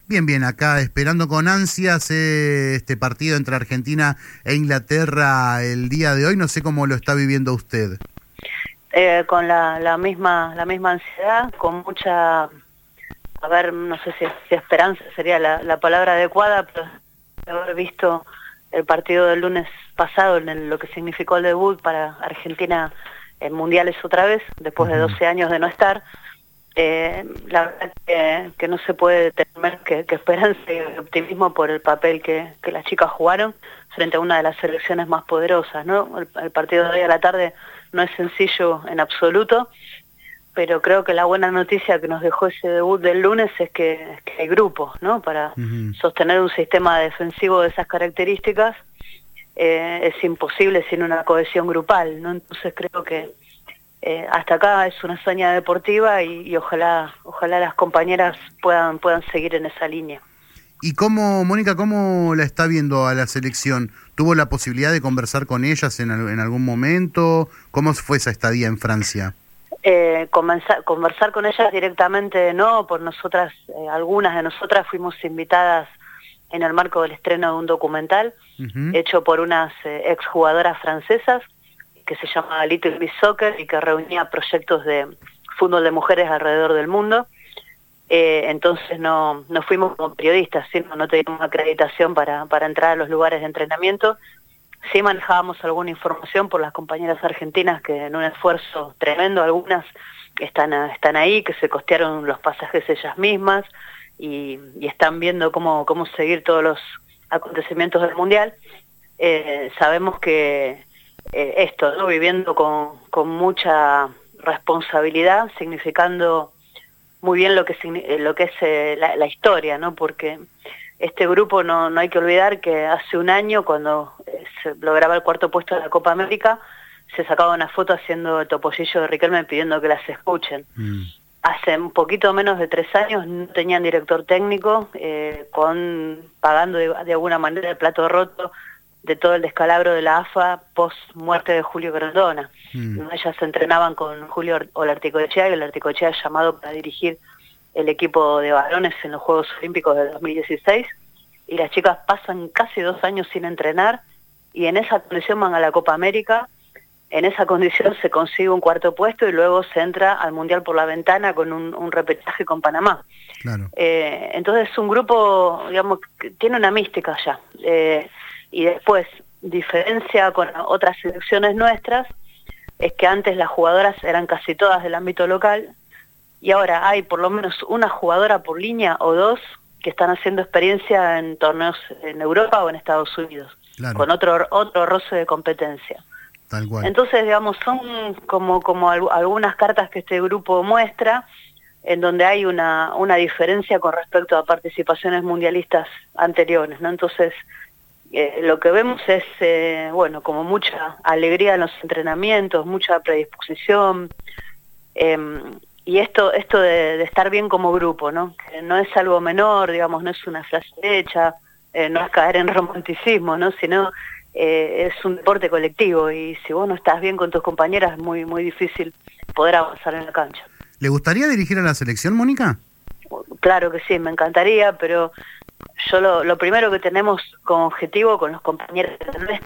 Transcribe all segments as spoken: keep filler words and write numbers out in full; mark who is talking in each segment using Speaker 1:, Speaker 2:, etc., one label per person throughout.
Speaker 1: Bien, bien, acá esperando con ansias eh, este partido entre Argentina e Inglaterra el día de hoy. No sé cómo lo está viviendo usted.
Speaker 2: Eh, con la, la misma la misma ansiedad, con mucha, a ver, no sé si, si esperanza sería la, la palabra adecuada, pero de haber visto el partido del lunes pasado, en el- lo que significó el debut para Argentina en mundiales otra vez, después de
Speaker 1: Ujú.
Speaker 2: doce años de no estar. Eh, la verdad que, que no se puede tener menos que, que esperanza y optimismo por el papel que, que las chicas jugaron frente a una de las selecciones más poderosas, ¿no? El, el partido de hoy a la tarde no es sencillo en absoluto, pero creo que la buena noticia que nos dejó ese debut del lunes es que, es que hay grupos, ¿no? Para
Speaker 1: Ujú.
Speaker 2: sostener un sistema defensivo de esas características eh, es imposible sin una cohesión grupal, ¿no? Entonces creo que Eh, hasta acá es una hazaña deportiva y, y ojalá ojalá las compañeras puedan puedan seguir en esa línea.
Speaker 1: ¿Y cómo, Mónica, cómo la está viendo a la selección? ¿Tuvo la posibilidad de conversar con ellas en, al- en algún momento? ¿Cómo fue esa estadía en Francia?
Speaker 2: Eh, comenzar, conversar con ellas directamente no, por nosotras, eh, algunas de nosotras fuimos invitadas en el marco del estreno de un documental
Speaker 1: Ujú.
Speaker 2: hecho por unas eh, exjugadoras francesas que se llama Little Miss Soccer y que reunía proyectos de fútbol de mujeres alrededor del mundo. Eh, entonces no, no fuimos como periodistas, ¿sí? no, no teníamos acreditación para, para entrar a los lugares de entrenamiento. Sí manejábamos alguna información por las compañeras argentinas que en un esfuerzo tremendo, algunas están, a, están ahí, que se costearon los pasajes ellas mismas y, y están viendo cómo, cómo seguir todos los acontecimientos del Mundial. Eh, sabemos que eh, esto, ¿no? Viviendo con, con mucha responsabilidad, significando muy bien lo que lo que es eh, la, la historia, ¿no? Porque este grupo no, no hay que olvidar que hace un año, cuando eh, se lograba el cuarto puesto de la Copa América, se sacaba una foto haciendo el topollillo de Riquelme pidiendo que las escuchen.
Speaker 1: Mm.
Speaker 2: Hace un poquito menos de tres años no tenían director técnico, eh, con pagando de, de alguna manera el plato roto de todo el descalabro de la A F A post muerte de Julio Grondona.
Speaker 1: Mm.
Speaker 2: ¿No? Ellas se entrenaban con Julio Olarticoechea, y Olarticoechea llamado para dirigir el equipo de varones en los Juegos Olímpicos de dos mil dieciséis, y las chicas pasan casi dos años sin entrenar, y en esa condición van a la Copa América, en esa condición se consigue un cuarto puesto y luego se entra al Mundial por la ventana con un, un repechaje con Panamá.
Speaker 1: Claro.
Speaker 2: Eh, entonces es un grupo, digamos, que tiene una mística ya. Eh, y después, diferencia con otras selecciones nuestras, es que antes las jugadoras eran casi todas del ámbito local, y ahora hay por lo menos una jugadora por línea o dos que están haciendo experiencia en torneos en Europa o en Estados Unidos,
Speaker 1: Claro,
Speaker 2: con otro otro roce de competencia.
Speaker 1: tal cual.
Speaker 2: Entonces, digamos, son como, como al, algunas cartas que este grupo muestra, en donde hay una, una diferencia con respecto a participaciones mundialistas anteriores, ¿no? Entonces, eh, lo que vemos es, eh, bueno, como mucha alegría en los entrenamientos, mucha predisposición, eh, y esto esto de, de estar bien como grupo, ¿no? Que no es algo menor, digamos, no es una frase hecha, eh, no es caer en romanticismo, ¿no? Sino eh, es un deporte colectivo, y si vos no estás bien con tus compañeras es muy, muy difícil poder avanzar en la cancha.
Speaker 1: ¿Le gustaría dirigir a la selección, Mónica?
Speaker 2: Claro que sí, me encantaría, pero yo lo, lo primero que tenemos como objetivo con los compañeros de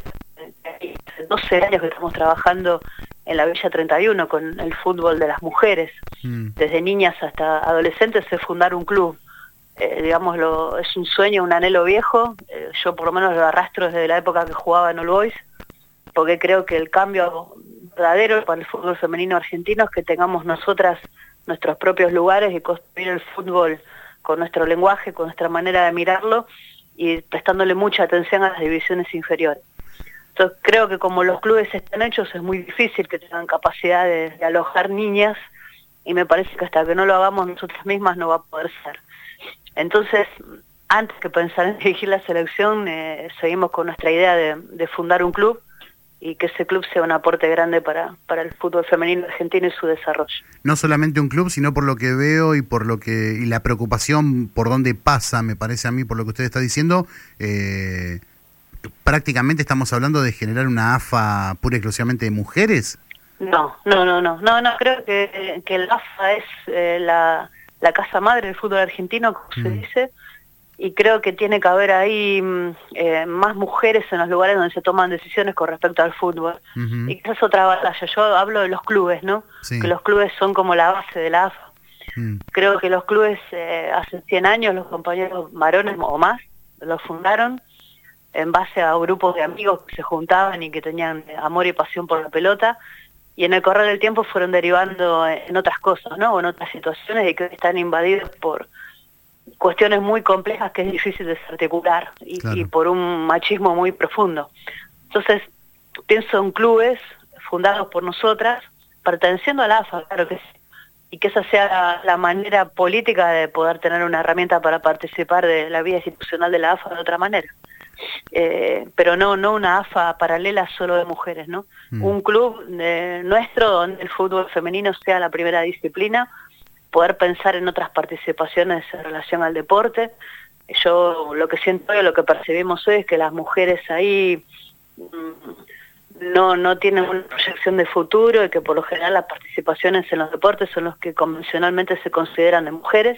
Speaker 2: hace doce años que estamos trabajando en la Villa treinta y uno con el fútbol de las mujeres,
Speaker 1: Mm.
Speaker 2: desde niñas hasta adolescentes, es fundar un club. Eh, digámoslo, es un sueño, un anhelo viejo, eh, yo por lo menos lo arrastro desde la época que jugaba en All Boys, porque creo que el cambio verdadero para el fútbol femenino argentino es que tengamos nosotras nuestros propios lugares y construir el fútbol con nuestro lenguaje, con nuestra manera de mirarlo, y prestándole mucha atención a las divisiones inferiores. Entonces creo que como los clubes están hechos es muy difícil que tengan capacidad de, de alojar niñas, y me parece que hasta que no lo hagamos nosotras mismas no va a poder ser. Entonces, antes que pensar en dirigir la selección, eh, seguimos con nuestra idea de, de fundar un club, y que ese club sea un aporte grande para, para el fútbol femenino argentino y su desarrollo.
Speaker 1: No solamente un club, sino por lo que veo y por lo que y la preocupación por dónde pasa, me parece a mí, por lo que usted está diciendo, eh, prácticamente estamos hablando de generar una A F A pura y exclusivamente de mujeres.
Speaker 2: No, no, no, no, no, no creo que, que el A F A es eh, la, la casa madre del fútbol argentino, como mm. se dice, y creo que tiene que haber ahí eh, más mujeres en los lugares donde se toman decisiones con respecto al fútbol. Uh-huh. Y esa es otra batalla. Yo hablo de los clubes, ¿no? Sí. Que los clubes son como la base de la A F A. Uh-huh. Creo que los clubes eh, hace cien años, los compañeros varones o más, los fundaron en base a grupos de amigos que se juntaban y que tenían amor y pasión por la pelota, y en el correr del tiempo fueron derivando en otras cosas, ¿no? O en otras situaciones, y que están invadidos por cuestiones muy complejas que es difícil desarticular, y, claro. y por un machismo muy profundo. Entonces, pienso en clubes fundados por nosotras, perteneciendo a la A F A, claro que sí, y que esa sea la, la manera política de poder tener una herramienta para participar de la vida institucional de la A F A de otra manera. Eh, pero no no una A F A paralela solo de mujeres, ¿no? Mm. Un club eh, nuestro donde el fútbol femenino sea la primera disciplina, poder pensar en otras participaciones en relación al deporte. Yo lo que siento y lo que percibimos hoy es que las mujeres ahí mmm, no no tienen una proyección de futuro, y que por lo general las participaciones en los deportes son los que convencionalmente se consideran de mujeres,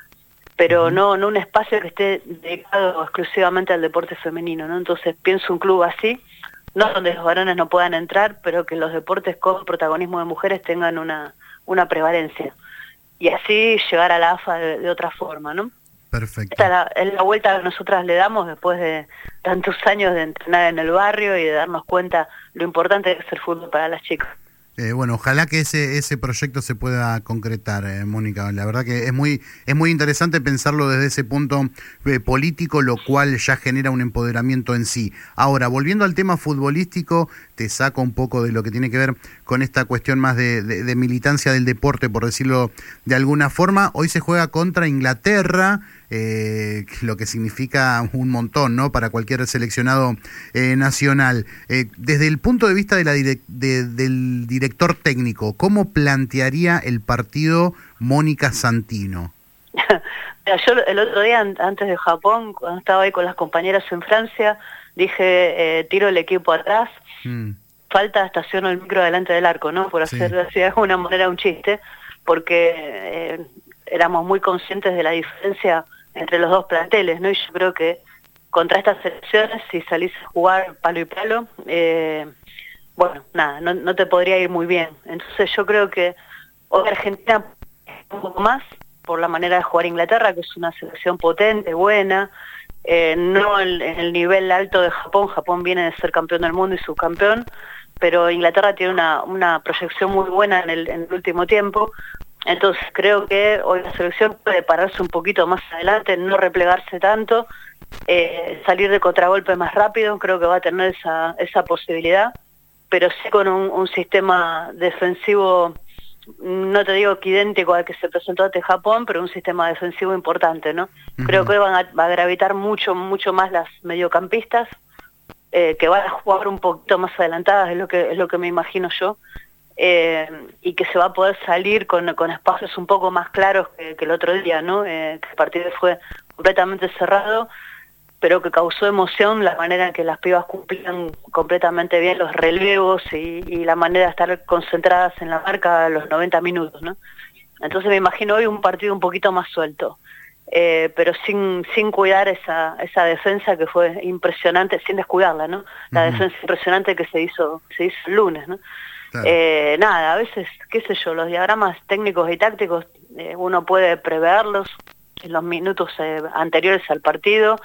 Speaker 2: pero no no un espacio que esté dedicado exclusivamente al deporte femenino, ¿no? Entonces pienso un club así, no donde los varones no puedan entrar, pero que los deportes con protagonismo de mujeres tengan una, una prevalencia. Y así llegar a la A F A de, de otra forma, ¿no?
Speaker 1: Perfecto.
Speaker 2: Esta es la, es la vuelta que nosotras le damos después de tantos años de entrenar en el barrio y de darnos cuenta lo importante que es el fútbol para las chicas.
Speaker 1: Eh, bueno, ojalá que ese ese proyecto se pueda concretar, eh, Mónica. La verdad que es muy es muy interesante pensarlo desde ese punto eh, político, lo cual ya genera un empoderamiento en sí. Ahora, volviendo al tema futbolístico, te saco un poco de lo que tiene que ver con esta cuestión más de, de, de militancia del deporte, por decirlo de alguna forma. Hoy se juega contra Inglaterra, eh, lo que significa un montón, ¿no?, para cualquier seleccionado eh, nacional. Eh, desde el punto de vista de la direc- de, del director técnico, ¿cómo plantearía el partido Mónica Santino?
Speaker 2: Mira, yo el otro día, antes de Japón, cuando estaba ahí con las compañeras en Francia, dije, eh, tiro el equipo atrás, mm. falta estaciono el micro delante del arco, ¿no? Por hacer sí. así de alguna manera un chiste, porque eh, éramos muy conscientes de la diferencia entre los dos planteles, ¿no? Y yo creo que contra estas selecciones, si salís a jugar palo y palo, eh, bueno, nada, no, no te podría ir muy bien. Entonces yo creo que hoy Argentina un poco más por la manera de jugar Inglaterra, que es una selección potente, buena, eh, no en el, el nivel alto de Japón. Japón viene de ser campeón del mundo y subcampeón, pero Inglaterra tiene una, una proyección muy buena en el, en el último tiempo. Entonces creo que hoy la selección puede pararse un poquito más adelante, no replegarse tanto, eh, salir de contragolpe más rápido. Creo que va a tener esa, esa posibilidad, pero sí con un, un sistema defensivo, no te digo que idéntico al que se presentó ante Japón, pero un sistema defensivo importante, ¿no? Uh-huh. Creo que hoy van a, va a gravitar mucho, mucho más las mediocampistas, eh, que van a jugar un poquito más adelantadas, es lo que, es lo que me imagino yo. Eh, y que se va a poder salir con, con espacios un poco más claros que, que el otro día, ¿no? Eh, que el partido fue completamente cerrado, pero que causó emoción la manera en que las pibas cumplían completamente bien los relevos y, y la manera de estar concentradas en la marca a los noventa minutos, ¿no? Entonces me imagino hoy un partido un poquito más suelto, eh, pero sin sin cuidar esa esa defensa que fue impresionante, sin descuidarla, ¿no? La uh-huh. defensa impresionante que se hizo se hizo el lunes, ¿no? Claro. Eh, nada, a veces, qué sé yo, los diagramas técnicos y tácticos eh, uno puede preverlos en los minutos eh, anteriores al partido,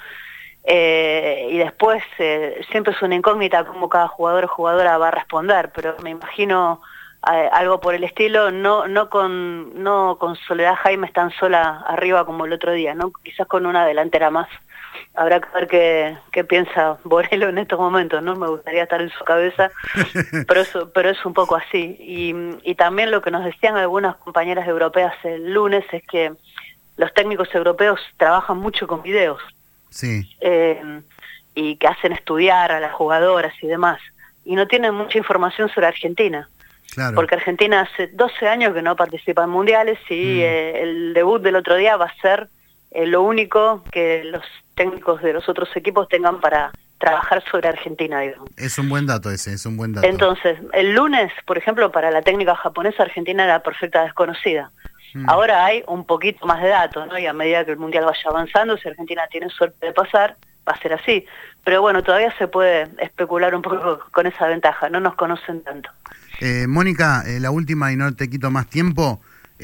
Speaker 2: eh, y después eh, siempre es una incógnita cómo cada jugador o jugadora va a responder, pero me imagino eh, algo por el estilo, no no con no con Soledad Jaimes tan sola arriba como el otro día, ¿no? Quizás con una delantera más. Habrá que ver qué, qué piensa Borello en estos momentos, ¿no? Me gustaría estar en su cabeza, pero eso, pero es un poco así. Y, y también lo que nos decían algunas compañeras europeas el lunes es que los técnicos europeos trabajan mucho con videos.
Speaker 1: Sí.
Speaker 2: Eh, y que hacen estudiar a las jugadoras y demás. Y no tienen mucha información sobre Argentina. Claro. Porque Argentina hace doce años que no participa en mundiales y mm. eh, el debut del otro día va a ser eh, lo único que los técnicos de los otros equipos tengan para trabajar sobre Argentina, digamos.
Speaker 1: Es un buen dato ese, es un buen dato.
Speaker 2: Entonces, el lunes, por ejemplo, para la técnica japonesa, Argentina era perfecta desconocida. Mm. Ahora hay un poquito más de datos, ¿no? Y a medida que el Mundial vaya avanzando, si Argentina tiene suerte de pasar, va a ser así. Pero bueno, todavía se puede especular un poco con esa ventaja, no nos conocen tanto.
Speaker 1: Eh, Mónica, eh, la última y no te quito más tiempo.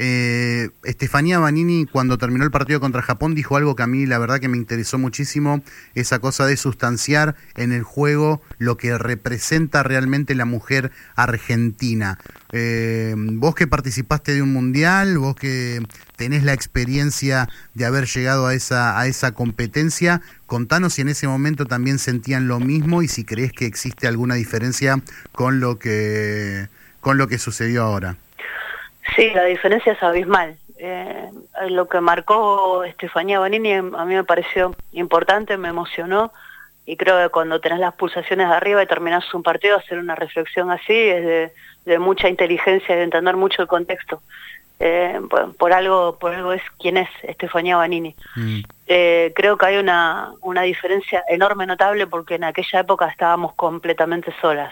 Speaker 1: Eh, Estefanía Banini, cuando terminó el partido contra Japón, dijo algo que a mí la verdad que me interesó muchísimo, esa cosa de sustanciar en el juego lo que representa realmente la mujer argentina. Eh, vos que participaste de un mundial, vos que tenés la experiencia de haber llegado a esa, a esa competencia, contanos si en ese momento también sentían lo mismo y si creés que existe alguna diferencia con lo que, con lo que sucedió ahora.
Speaker 2: Sí, la diferencia es abismal. Eh, lo que marcó Estefanía Banini a mí me pareció importante, me emocionó, y creo que cuando tenés las pulsaciones de arriba y terminás un partido, hacer una reflexión así es de, de mucha inteligencia y de entender mucho el contexto. Eh, por, por algo por algo es quien es Estefanía Banini. Mm. Eh, creo que hay una, una diferencia enorme, notable, porque en aquella época estábamos completamente solas.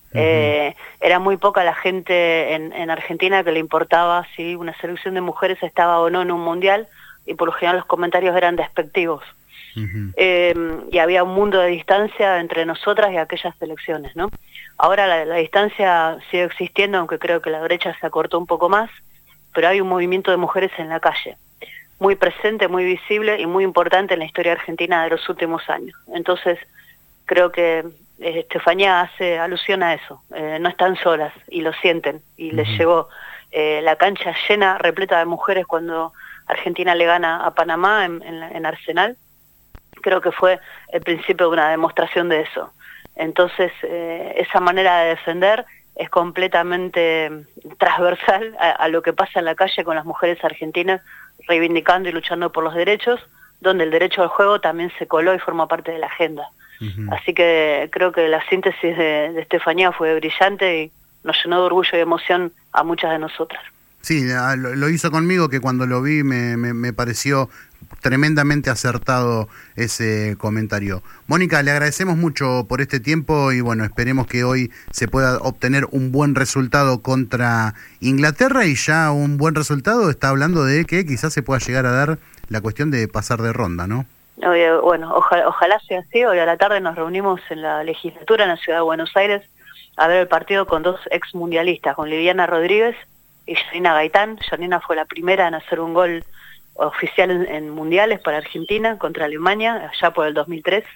Speaker 2: Eh, era muy poca la gente en, en Argentina que le importaba si una selección de mujeres estaba o no en un mundial, y por lo general los comentarios eran despectivos. Uh-huh. eh, y había un mundo de distancia entre nosotras y aquellas selecciones, ¿no? Ahora la, la distancia sigue existiendo, aunque creo que la brecha se acortó un poco más, pero hay un movimiento de mujeres en la calle, muy presente, muy visible y muy importante en la historia argentina de los últimos años. Entonces creo que Estefanía hace alusión a eso, eh, no están solas y lo sienten, y uh-huh. les llegó eh, la cancha llena, repleta de mujeres cuando Argentina le gana a Panamá en, en, en Arsenal. Creo que fue el principio de una demostración de eso. Entonces eh, esa manera de defender es completamente transversal a, a lo que pasa en la calle con las mujeres argentinas reivindicando y luchando por los derechos, donde el derecho al juego también se coló y forma parte de la agenda. Uh-huh. Así que creo que la síntesis de, de Estefanía fue brillante y nos llenó de orgullo y emoción a muchas de nosotras.
Speaker 1: Sí, lo, lo hizo conmigo, que cuando lo vi me, me, me pareció tremendamente acertado ese comentario. Mónica, le agradecemos mucho por este tiempo y bueno, esperemos que hoy se pueda obtener un buen resultado contra Inglaterra, y ya un buen resultado está hablando de que quizás se pueda llegar a dar la cuestión de pasar de ronda, ¿no?
Speaker 2: Bueno, ojalá, ojalá sea así. Hoy a la tarde nos reunimos en la legislatura en la ciudad de Buenos Aires a ver el partido con dos ex mundialistas, con Liliana Rodríguez y Janina Gaitán. Janina fue la primera en hacer un gol oficial en, en mundiales para Argentina contra Alemania, allá por el dos mil tres,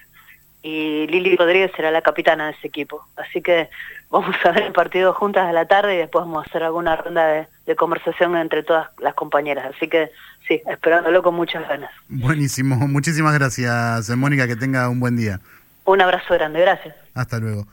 Speaker 2: y Lili Rodríguez será la capitana de ese equipo. Así que vamos a ver el partido juntas a la tarde y después vamos a hacer alguna ronda de, de conversación entre todas las compañeras. Así que sí, esperándolo con muchas ganas.
Speaker 1: Buenísimo, muchísimas gracias, Mónica, que tenga un buen día.
Speaker 2: Un abrazo grande, gracias.
Speaker 1: Hasta luego.